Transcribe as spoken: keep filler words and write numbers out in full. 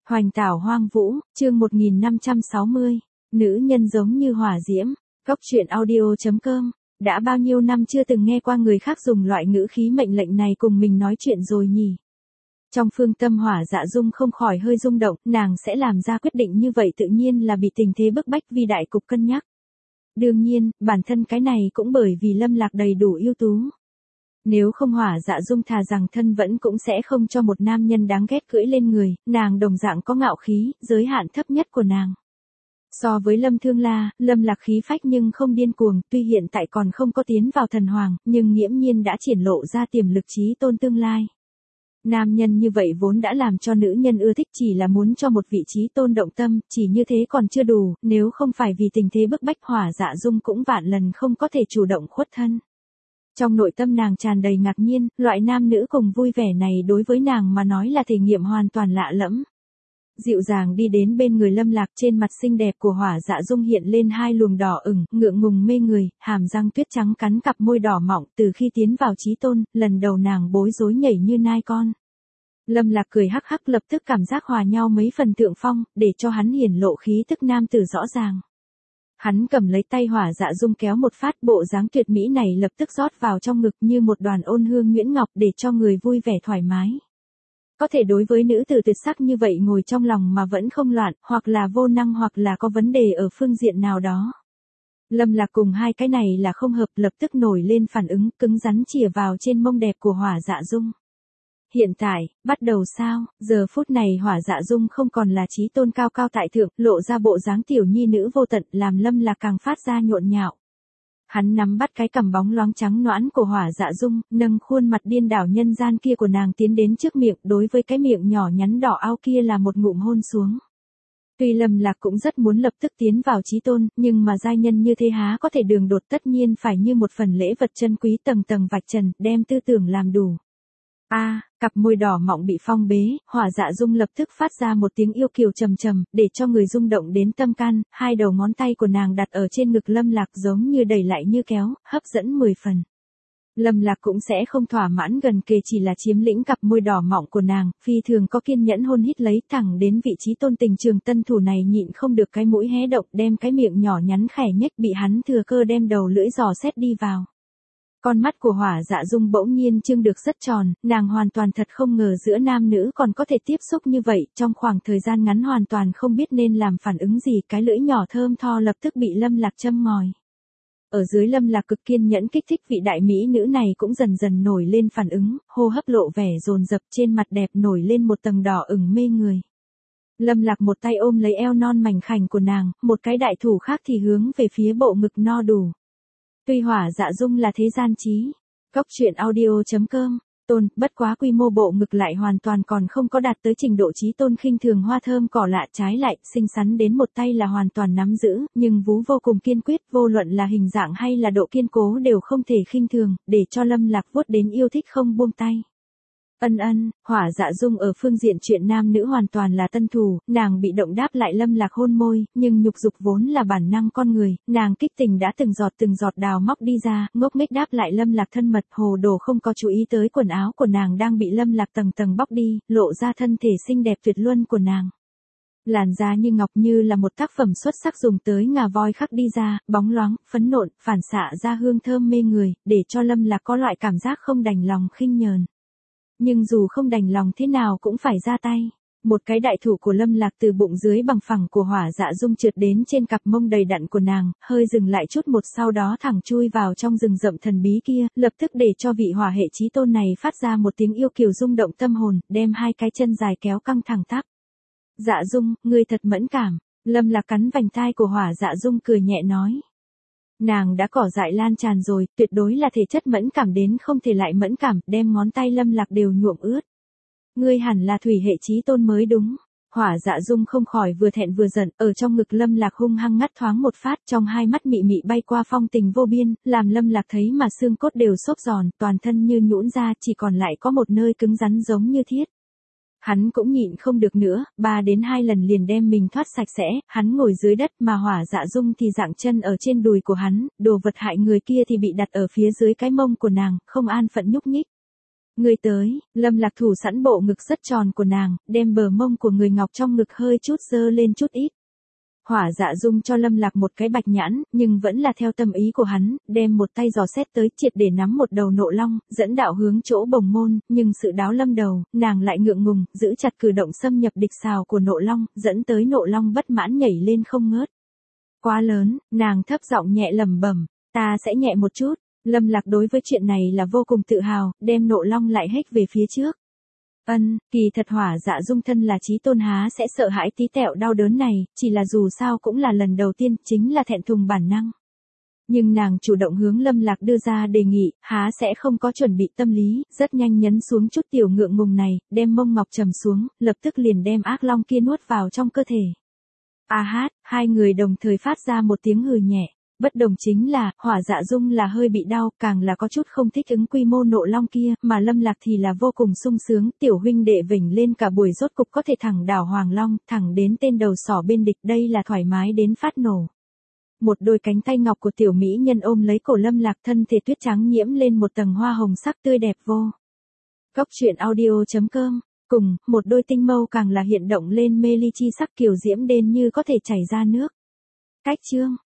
Hoành tảo hoang vũ, chương một nghìn năm trăm sáu mươi. Nữ nhân giống như hỏa diễm. Cốc truyện audio chấm com. Đã bao nhiêu năm chưa từng nghe qua người khác dùng loại ngữ khí mệnh lệnh này cùng mình nói chuyện rồi nhỉ? Trong phương tâm Hỏa Dạ Dung không khỏi hơi rung động, nàng sẽ làm ra quyết định như vậy tự nhiên là bị tình thế bức bách vì đại cục cân nhắc. Đương nhiên, bản thân cái này cũng bởi vì Lâm Lạc đầy đủ ưu tú. Nếu không Hỏa Dạ Dung thà rằng thân vẫn cũng sẽ không cho một nam nhân đáng ghét cưỡi lên người, nàng đồng dạng có ngạo khí, giới hạn thấp nhất của nàng. So với Lâm Thương La, Lâm Lạc khí phách nhưng không điên cuồng, tuy hiện tại còn không có tiến vào thần hoàng, nhưng nghiễm nhiên đã triển lộ ra tiềm lực chí tôn tương lai. Nam nhân như vậy vốn đã làm cho nữ nhân ưa thích, chỉ là muốn cho một vị trí tôn động tâm, chỉ như thế còn chưa đủ, nếu không phải vì tình thế bức bách Hỏa Dạ Dung cũng vạn lần không có thể chủ động khuất thân. Trong nội tâm nàng tràn đầy ngạc nhiên, loại nam nữ cùng vui vẻ này đối với nàng mà nói là thể nghiệm hoàn toàn lạ lẫm. Dịu dàng đi đến bên người Lâm Lạc, trên mặt xinh đẹp của Hỏa Dạ Dung hiện lên hai luồng đỏ ửng, ngượng ngùng mê người, hàm răng tuyết trắng cắn cặp môi đỏ mọng, từ khi tiến vào chí tôn, lần đầu nàng bối rối nhảy như nai con. Lâm Lạc cười hắc hắc, lập tức cảm giác hòa nhau mấy phần thượng phong, để cho hắn hiển lộ khí tức nam tử rõ ràng. Hắn cầm lấy tay Hỏa Dạ Dung kéo một phát, bộ dáng tuyệt mỹ này lập tức rót vào trong ngực như một đoàn ôn hương nhuyễn ngọc để cho người vui vẻ thoải mái. Có thể đối với nữ tử tuyệt sắc như vậy ngồi trong lòng mà vẫn không loạn, hoặc là vô năng hoặc là có vấn đề ở phương diện nào đó. Lâm Lạc cùng hai cái này là không hợp, lập tức nổi lên phản ứng, cứng rắn chìa vào trên mông đẹp của Hỏa Dạ Dung. Hiện tại, bắt đầu sao? Giờ phút này Hỏa Dạ Dung không còn là chí tôn cao cao tại thượng, lộ ra bộ dáng tiểu nhi nữ vô tận, làm Lâm Lạc càng phát ra nhộn nhạo. Hắn nắm bắt cái cằm bóng loáng trắng nõn của Hỏa Dạ Dung, nâng khuôn mặt điên đảo nhân gian kia của nàng tiến đến trước miệng, đối với cái miệng nhỏ nhắn đỏ ao kia là một ngụm hôn xuống. Tuy Lâm Lạc cũng rất muốn lập tức tiến vào chí tôn, nhưng mà giai nhân như thế há có thể đường đột, tất nhiên phải như một phần lễ vật chân quý tầng tầng vạch trần, đem tư tưởng làm đủ. A, à, cặp môi đỏ mọng bị phong bế, Hỏa Dạ Dung lập tức phát ra một tiếng yêu kiều trầm trầm, để cho người rung động đến tâm can, hai đầu ngón tay của nàng đặt ở trên ngực Lâm Lạc giống như đẩy lại như kéo, hấp dẫn mười phần. Lâm Lạc cũng sẽ không thỏa mãn gần kề chỉ là chiếm lĩnh cặp môi đỏ mọng của nàng, phi thường có kiên nhẫn hôn hít lấy, thẳng đến vị trí tôn tình trường tân thủ này nhịn không được cái mũi hé động, đem cái miệng nhỏ nhắn khẽ nhếch, bị hắn thừa cơ đem đầu lưỡi dò xét đi vào. Con mắt của Hỏa Dạ Dung bỗng nhiên trưng được rất tròn, nàng hoàn toàn thật không ngờ giữa nam nữ còn có thể tiếp xúc như vậy, trong khoảng thời gian ngắn hoàn toàn không biết nên làm phản ứng gì, cái lưỡi nhỏ thơm tho lập tức bị Lâm Lạc châm ngòi. Ở dưới Lâm Lạc cực kiên nhẫn kích thích, vị đại mỹ nữ này cũng dần dần nổi lên phản ứng, hô hấp lộ vẻ dồn dập, trên mặt đẹp nổi lên một tầng đỏ ửng mê người. Lâm Lạc một tay ôm lấy eo non mảnh khảnh của nàng, một cái đại thủ khác thì hướng về phía bộ ngực no đủ. Tuy Hỏa Dạ Dung là thế gian trí, cốc truyện audio chấm com, tôn, bất quá quy mô bộ ngực lại hoàn toàn còn không có đạt tới trình độ chí tôn khinh thường hoa thơm cỏ lạ, trái lại, xinh xắn đến một tay là hoàn toàn nắm giữ, nhưng vú vô cùng kiên quyết, vô luận là hình dạng hay là độ kiên cố đều không thể khinh thường, để cho Lâm Lạc vuốt đến yêu thích không buông tay. Ân ân, Hỏa Dạ Dung ở phương diện chuyện nam nữ hoàn toàn là tân thủ, nàng bị động đáp lại Lâm Lạc hôn môi, nhưng nhục dục vốn là bản năng con người, nàng kích tình đã từng giọt từng giọt đào móc đi ra, ngốc nghếch đáp lại Lâm Lạc thân mật, hồ đồ không có chú ý tới quần áo của nàng đang bị Lâm Lạc tầng tầng bóc đi, lộ ra thân thể xinh đẹp tuyệt luân của nàng. Làn da như ngọc như là một tác phẩm xuất sắc dùng tới ngà voi khắc đi ra, bóng loáng, phấn nộn, phản xạ ra hương thơm mê người, để cho Lâm Lạc có loại cảm giác không đành lòng khinh nhờn. Nhưng dù không đành lòng thế nào cũng phải ra tay. Một cái đại thủ của Lâm Lạc từ bụng dưới bằng phẳng của Hỏa Dạ Dung trượt đến trên cặp mông đầy đặn của nàng, hơi dừng lại chút một sau đó thẳng chui vào trong rừng rậm thần bí kia, lập tức để cho vị hỏa hệ chí tôn này phát ra một tiếng yêu kiều rung động tâm hồn, đem hai cái chân dài kéo căng thẳng tắp. Dạ Dung, ngươi thật mẫn cảm. Lâm Lạc cắn vành tai của Hỏa Dạ Dung cười nhẹ nói. Nàng đã cỏ dại lan tràn rồi, tuyệt đối là thể chất mẫn cảm đến không thể lại mẫn cảm, đem ngón tay Lâm Lạc đều nhuộm ướt. Ngươi hẳn là thủy hệ chí tôn mới đúng. Hỏa Dạ Dung không khỏi vừa thẹn vừa giận, ở trong ngực Lâm Lạc hung hăng ngắt thoáng một phát, trong hai mắt mị mị bay qua phong tình vô biên, làm Lâm Lạc thấy mà xương cốt đều xốp giòn, toàn thân như nhũn ra, chỉ còn lại có một nơi cứng rắn giống như thiết. Hắn cũng nhịn không được nữa, ba đến hai lần liền đem mình thoát sạch sẽ, hắn ngồi dưới đất mà Hỏa Dạ Dung thì dạng chân ở trên đùi của hắn, đồ vật hại người kia thì bị đặt ở phía dưới cái mông của nàng, không an phận nhúc nhích. Người tới, Lâm Lạc thủ sẵn bộ ngực rất tròn của nàng, đem bờ mông của người ngọc trong ngực hơi chút dơ lên chút ít. Hỏa Dạ Dung cho Lâm Lạc một cái bạch nhãn, nhưng vẫn là theo tâm ý của hắn, đem một tay dò xét tới triệt để nắm một đầu nộ long, dẫn đạo hướng chỗ bồng môn, nhưng sự đáo lâm đầu, nàng lại ngượng ngùng, giữ chặt cử động xâm nhập địch xào của nộ long, dẫn tới nộ long bất mãn nhảy lên không ngớt. Quá lớn, nàng thấp giọng nhẹ lẩm bẩm, ta sẽ nhẹ một chút. Lâm Lạc đối với chuyện này là vô cùng tự hào, đem nộ long lại hếch về phía trước. Ân, kỳ thật Hỏa Dạ Dung thân là chí tôn há sẽ sợ hãi tí tẹo đau đớn này, chỉ là dù sao cũng là lần đầu tiên, chính là thẹn thùng bản năng. Nhưng nàng chủ động hướng Lâm Lạc đưa ra đề nghị, há sẽ không có chuẩn bị tâm lý, rất nhanh nhấn xuống chút tiểu ngượng ngùng này, đem mông ngọc trầm xuống, lập tức liền đem ác long kia nuốt vào trong cơ thể. A hát, hai người đồng thời phát ra một tiếng hừ nhẹ. Bất đồng chính là, Hỏa Dạ Dung là hơi bị đau, càng là có chút không thích ứng quy mô nộ long kia, mà Lâm Lạc thì là vô cùng sung sướng, tiểu huynh đệ vểnh lên cả buổi rốt cục có thể thẳng đảo Hoàng Long, thẳng đến tên đầu sỏ bên địch, đây là thoải mái đến phát nổ. Một đôi cánh tay ngọc của tiểu mỹ nhân ôm lấy cổ Lâm Lạc, thân thể tuyết trắng nhiễm lên một tầng hoa hồng sắc tươi đẹp vô. Cốc truyện audio chấm com, cùng, một đôi tinh mâu càng là hiện động lên mê ly chi sắc kiều diễm đến như có thể chảy ra nước. Cách chương